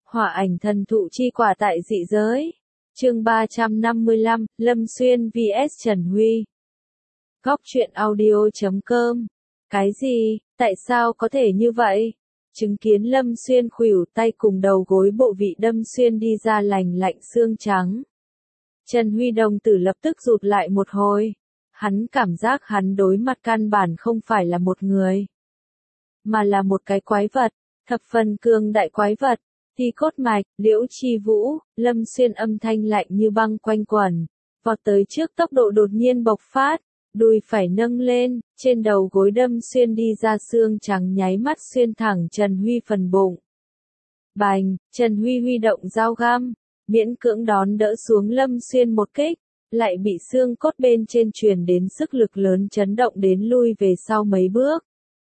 Hỏa ảnh thần thụ chi quả tại dị giới. Chương 355, Lâm Xuyên vs Trần Huy. Góc truyện audio.com. Cái gì? Tại sao có thể như vậy? Chứng kiến Lâm Xuyên khuỷu tay cùng đầu gối bộ vị đâm xuyên đi ra lành lạnh xương trắng. Trần Huy đồng tử lập tức rụt lại một hồi. Hắn cảm giác hắn đối mặt căn bản không phải là một người, mà là một cái quái vật, thập phần cường đại quái vật. Thi cốt mạch, Liễu Chi Vũ, Lâm Xuyên âm thanh lạnh như băng quanh quẩn, vọt tới trước tốc độ đột nhiên bộc phát, đùi phải nâng lên, trên đầu gối đâm xuyên đi ra xương trắng nháy mắt xuyên thẳng Trần Huy phần bụng. Bành, Trần Huy huy động dao găm, miễn cưỡng đón đỡ xuống Lâm Xuyên một kích, lại bị xương cốt bên trên truyền đến sức lực lớn chấn động đến lui về sau mấy bước.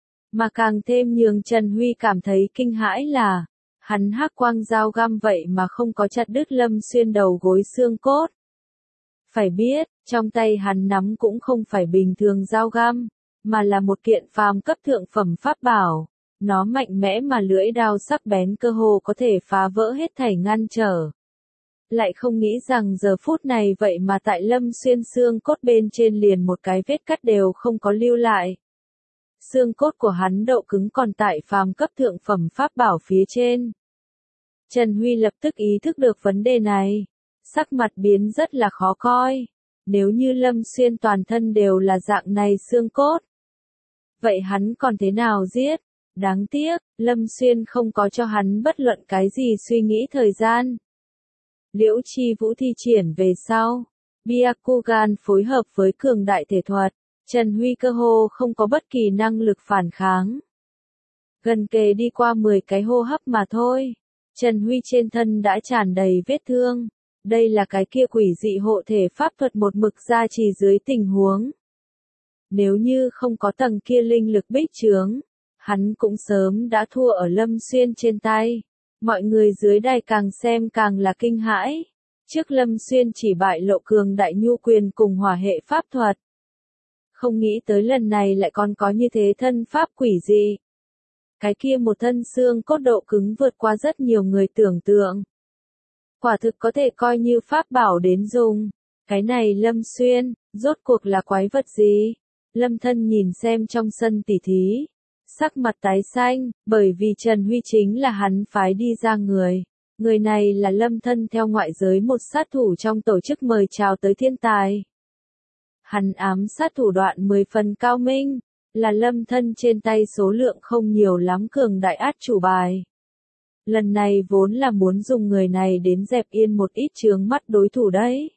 Mà càng thêm nhường Trần Huy cảm thấy kinh hãi là, hắn hắc quang dao găm vậy mà không có chặt đứt Lâm Xuyên đầu gối xương cốt. Phải biết, trong tay hắn nắm cũng không phải bình thường dao găm, mà là một kiện phàm cấp thượng phẩm pháp bảo. Nó mạnh mẽ mà lưỡi đao sắc bén cơ hồ có thể phá vỡ hết thảy ngăn trở. Lại không nghĩ rằng giờ phút này vậy mà tại Lâm Xuyên xương cốt bên trên liền một cái vết cắt đều không có lưu lại. Xương cốt của hắn độ cứng còn tại phàm cấp thượng phẩm pháp bảo phía trên. Trần Huy lập tức ý thức được vấn đề này. Sắc mặt biến rất là khó coi. Nếu như Lâm Xuyên toàn thân đều là dạng này xương cốt, vậy hắn còn thế nào giết? Đáng tiếc, Lâm Xuyên không có cho hắn bất luận cái gì suy nghĩ thời gian. Liễu Chi Vũ thi triển về sau, Byakugan phối hợp với cường đại thể thuật, Trần Huy cơ hồ không có bất kỳ năng lực phản kháng. Gần kề đi qua 10 cái hô hấp mà thôi, Trần Huy trên thân đã tràn đầy vết thương. Đây là cái kia quỷ dị hộ thể pháp thuật một mực gia trì dưới tình huống. Nếu như không có tầng kia linh lực bích trướng, hắn cũng sớm đã thua ở Lâm Xuyên trên tay. Mọi người dưới đài càng xem càng là kinh hãi. Trước Lâm Xuyên chỉ bại lộ cường đại nhu quyền cùng hỏa hệ pháp thuật. Không nghĩ tới lần này lại còn có như thế thân pháp quỷ dị. Cái kia một thân xương cốt độ cứng vượt qua rất nhiều người tưởng tượng. Quả thực có thể coi như pháp bảo đến dùng. Cái này Lâm Xuyên, rốt cuộc là quái vật gì? Lâm Thân nhìn xem trong sân tỉ thí. Sắc mặt tái xanh, bởi vì Trần Huy chính là hắn phái đi ra người. Người này là Lâm Thân theo ngoại giới một sát thủ trong tổ chức mời chào tới thiên tài. Hắn ám sát thủ đoạn 10 phần cao minh, là Lâm Thân trên tay số lượng không nhiều lắm cường đại át chủ bài. Lần này vốn là muốn dùng người này đến dẹp yên một ít chướng mắt đối thủ đấy.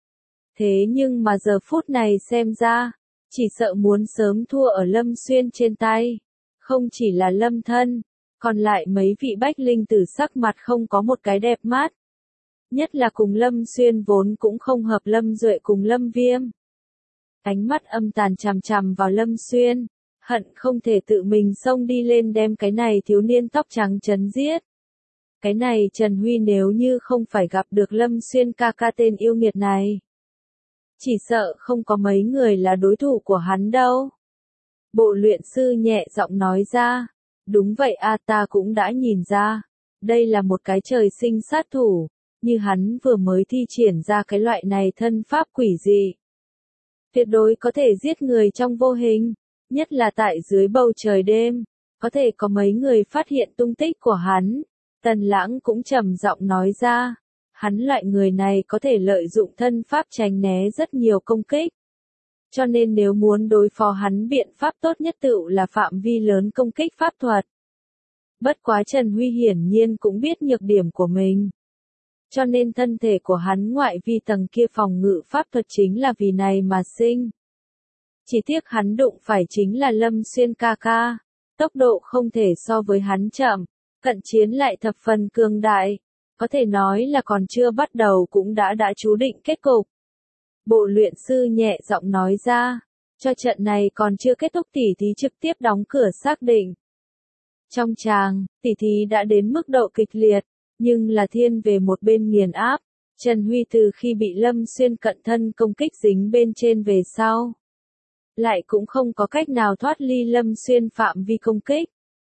Thế nhưng mà giờ phút này xem ra, chỉ sợ muốn sớm thua ở Lâm Xuyên trên tay. Không chỉ là Lâm Thân, còn lại mấy vị bách linh tử sắc mặt không có một cái đẹp mắt. Nhất là cùng Lâm Xuyên vốn cũng không hợp Lâm Duệ cùng Lâm Viêm. Ánh mắt âm tàn chằm chằm vào Lâm Xuyên, hận không thể tự mình xông đi lên đem cái này thiếu niên tóc trắng chấn giết. Cái này Trần Huy nếu như không phải gặp được Lâm Xuyên ca ca tên yêu nghiệt này, chỉ sợ không có mấy người là đối thủ của hắn đâu. Bộ luyện sư nhẹ giọng nói ra, đúng vậy a, ta cũng đã nhìn ra, đây là một cái trời sinh sát thủ, như hắn vừa mới thi triển ra cái loại này thân pháp quỷ dị. Tuyệt đối có thể giết người trong vô hình, nhất là tại dưới bầu trời đêm, có thể có mấy người phát hiện tung tích của hắn. Tần Lãng cũng trầm giọng nói ra, hắn loại người này có thể lợi dụng thân pháp tránh né rất nhiều công kích. Cho nên nếu muốn đối phó hắn biện pháp tốt nhất tựu là phạm vi lớn công kích pháp thuật. Bất quá Trần Huy hiển nhiên cũng biết nhược điểm của mình. Cho nên thân thể của hắn ngoại vi tầng kia phòng ngự pháp thuật chính là vì này mà sinh. Chỉ tiếc hắn đụng phải chính là Lâm Xuyên ca ca, tốc độ không thể so với hắn chậm. Cận chiến lại thập phần cường đại, có thể nói là còn chưa bắt đầu cũng đã chú định kết cục. Bộ luyện sư nhẹ giọng nói ra, cho trận này còn chưa kết thúc tỉ thí trực tiếp đóng cửa xác định. Trong tràng, tỉ thí đã đến mức độ kịch liệt, nhưng là thiên về một bên nghiền áp. Trần Huy từ khi bị Lâm Xuyên cận thân công kích dính bên trên về sau, lại cũng không có cách nào thoát ly Lâm Xuyên phạm vi công kích.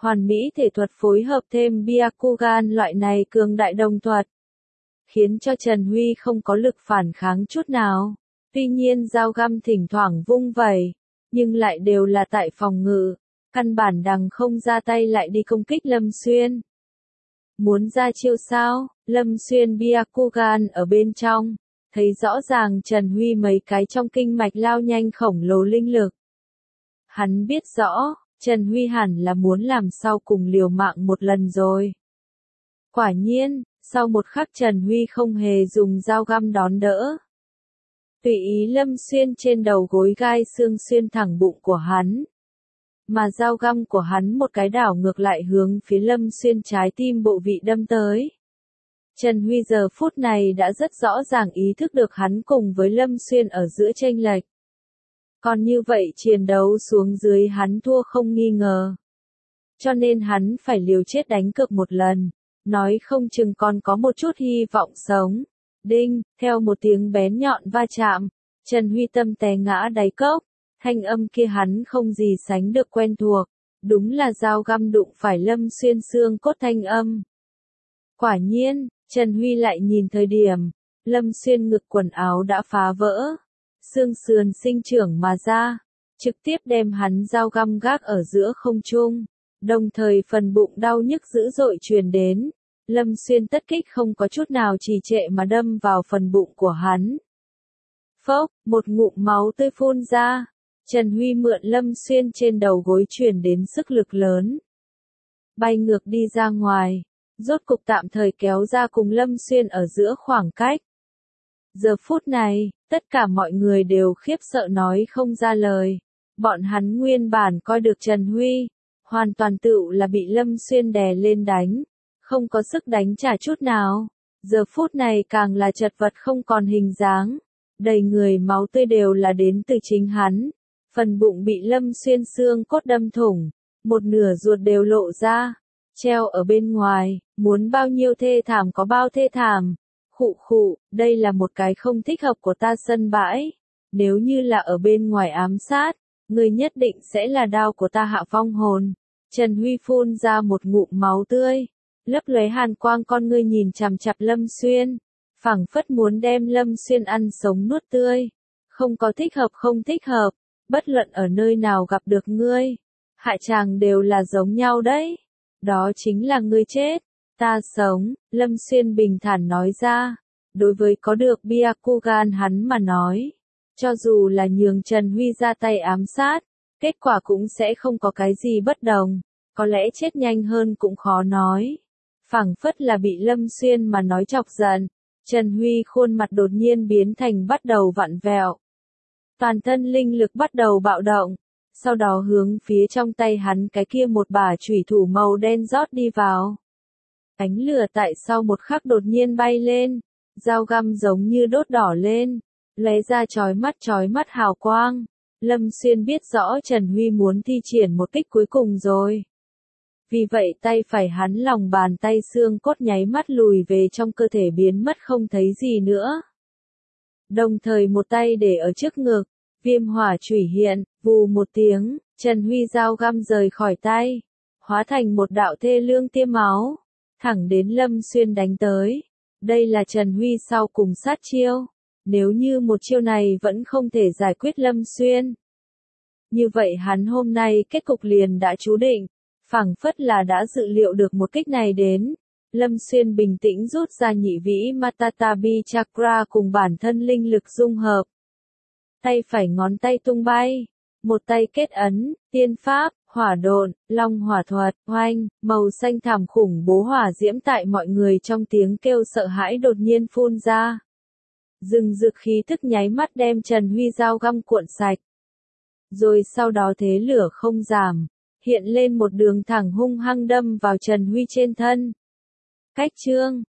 Hoàn mỹ thể thuật phối hợp thêm Byakugan loại này cường đại đồng thuật, khiến cho Trần Huy không có lực phản kháng chút nào. Tuy nhiên dao găm thỉnh thoảng vung vẩy, nhưng lại đều là tại phòng ngự, căn bản đằng không ra tay lại đi công kích Lâm Xuyên. Muốn ra chiêu sao? Lâm Xuyên Byakugan ở bên trong, thấy rõ ràng Trần Huy mấy cái trong kinh mạch lao nhanh khổng lồ linh lực. Hắn biết rõ, Trần Huy hẳn là muốn làm sau cùng liều mạng một lần rồi. Quả nhiên, sau một khắc Trần Huy không hề dùng dao găm đón đỡ. Tùy ý Lâm Xuyên trên đầu gối gai xương xuyên thẳng bụng của hắn. Mà dao găm của hắn một cái đảo ngược lại hướng phía Lâm Xuyên trái tim bộ vị đâm tới. Trần Huy giờ phút này đã rất rõ ràng ý thức được hắn cùng với Lâm Xuyên ở giữa chênh lệch. Còn như vậy chiến đấu xuống dưới hắn thua không nghi ngờ. Cho nên hắn phải liều chết đánh cược một lần, nói không chừng còn có một chút hy vọng sống. Đinh, theo một tiếng bén nhọn va chạm, Trần Huy tâm té ngã đáy cốc, thanh âm kia hắn không gì sánh được quen thuộc, đúng là dao găm đụng phải Lâm Xuyên xương cốt thanh âm. Quả nhiên, Trần Huy lại nhìn thời điểm, Lâm Xuyên ngực quần áo đã phá vỡ, xương sườn sinh trưởng mà ra, trực tiếp đem hắn dao găm gác ở giữa không trung, đồng thời phần bụng đau nhức dữ dội truyền đến. Lâm Xuyên tất kích không có chút nào trì trệ mà đâm vào phần bụng của hắn. Phốc, một ngụm máu tươi phun ra. Trần Huy mượn Lâm Xuyên trên đầu gối truyền đến sức lực lớn, bay ngược đi ra ngoài, rốt cục tạm thời kéo ra cùng Lâm Xuyên ở giữa khoảng cách. Giờ phút này, tất cả mọi người đều khiếp sợ nói không ra lời. Bọn hắn nguyên bản coi được Trần Huy, hoàn toàn tựu là bị Lâm Xuyên đè lên đánh, không có sức đánh trả chút nào. Giờ phút này càng là chật vật không còn hình dáng, đầy người máu tươi đều là đến từ chính hắn. Phần bụng bị Lâm Xuyên xương cốt đâm thủng, một nửa ruột đều lộ ra, treo ở bên ngoài, muốn bao nhiêu thê thảm có bao thê thảm. Khụ khụ, đây là một cái không thích hợp của ta sân bãi. Nếu như là ở bên ngoài ám sát, người nhất định sẽ là đao của ta hạ phong hồn. Trần Huy phun ra một ngụm máu tươi, lấp lóe hàn quang con ngươi nhìn chằm chằm Lâm Xuyên, phảng phất muốn đem Lâm Xuyên ăn sống nuốt tươi. Không có thích hợp không thích hợp, bất luận ở nơi nào gặp được ngươi, hại chàng đều là giống nhau đấy. Đó chính là ngươi chết, ta sống, Lâm Xuyên bình thản nói ra. Đối với có được Byakugan hắn mà nói, cho dù là nhường Trần Huy ra tay ám sát, kết quả cũng sẽ không có cái gì bất đồng, có lẽ chết nhanh hơn cũng khó nói. Phảng phất là bị Lâm Xuyên mà nói chọc giận, Trần Huy khuôn mặt đột nhiên biến thành bắt đầu vặn vẹo. Toàn thân linh lực bắt đầu bạo động, sau đó hướng phía trong tay hắn cái kia một bả chủy thủ màu đen rót đi vào. Ánh lửa tại sau một khắc đột nhiên bay lên, dao găm giống như đốt đỏ lên, lóe ra chói mắt hào quang. Lâm Xuyên biết rõ Trần Huy muốn thi triển một kích cuối cùng rồi. Vì vậy tay phải hắn lòng bàn tay xương cốt nháy mắt lùi về trong cơ thể biến mất không thấy gì nữa. Đồng thời một tay để ở trước ngực, viêm hỏa chủy hiện, vù một tiếng, Trần Huy dao găm rời khỏi tay, hóa thành một đạo thê lương tiêm máu, thẳng đến Lâm Xuyên đánh tới. Đây là Trần Huy sau cùng sát chiêu. Nếu như một chiêu này vẫn không thể giải quyết Lâm Xuyên, như vậy hắn hôm nay kết cục liền đã chú định, phảng phất là đã dự liệu được một kích này đến. Lâm Xuyên bình tĩnh rút ra nhị vĩ Matatabi Chakra cùng bản thân linh lực dung hợp. Tay phải ngón tay tung bay, một tay kết ấn, tiên pháp, hỏa độn, long hỏa thuật, oanh, màu xanh thảm khủng bố hỏa diễm tại mọi người trong tiếng kêu sợ hãi đột nhiên phun ra. Rừng rực khí thức nháy mắt đem Trần Huy dao găm cuộn sạch. Rồi sau đó thế lửa không giảm, hiện lên một đường thẳng hung hăng đâm vào Trần Huy trên thân. Cách chương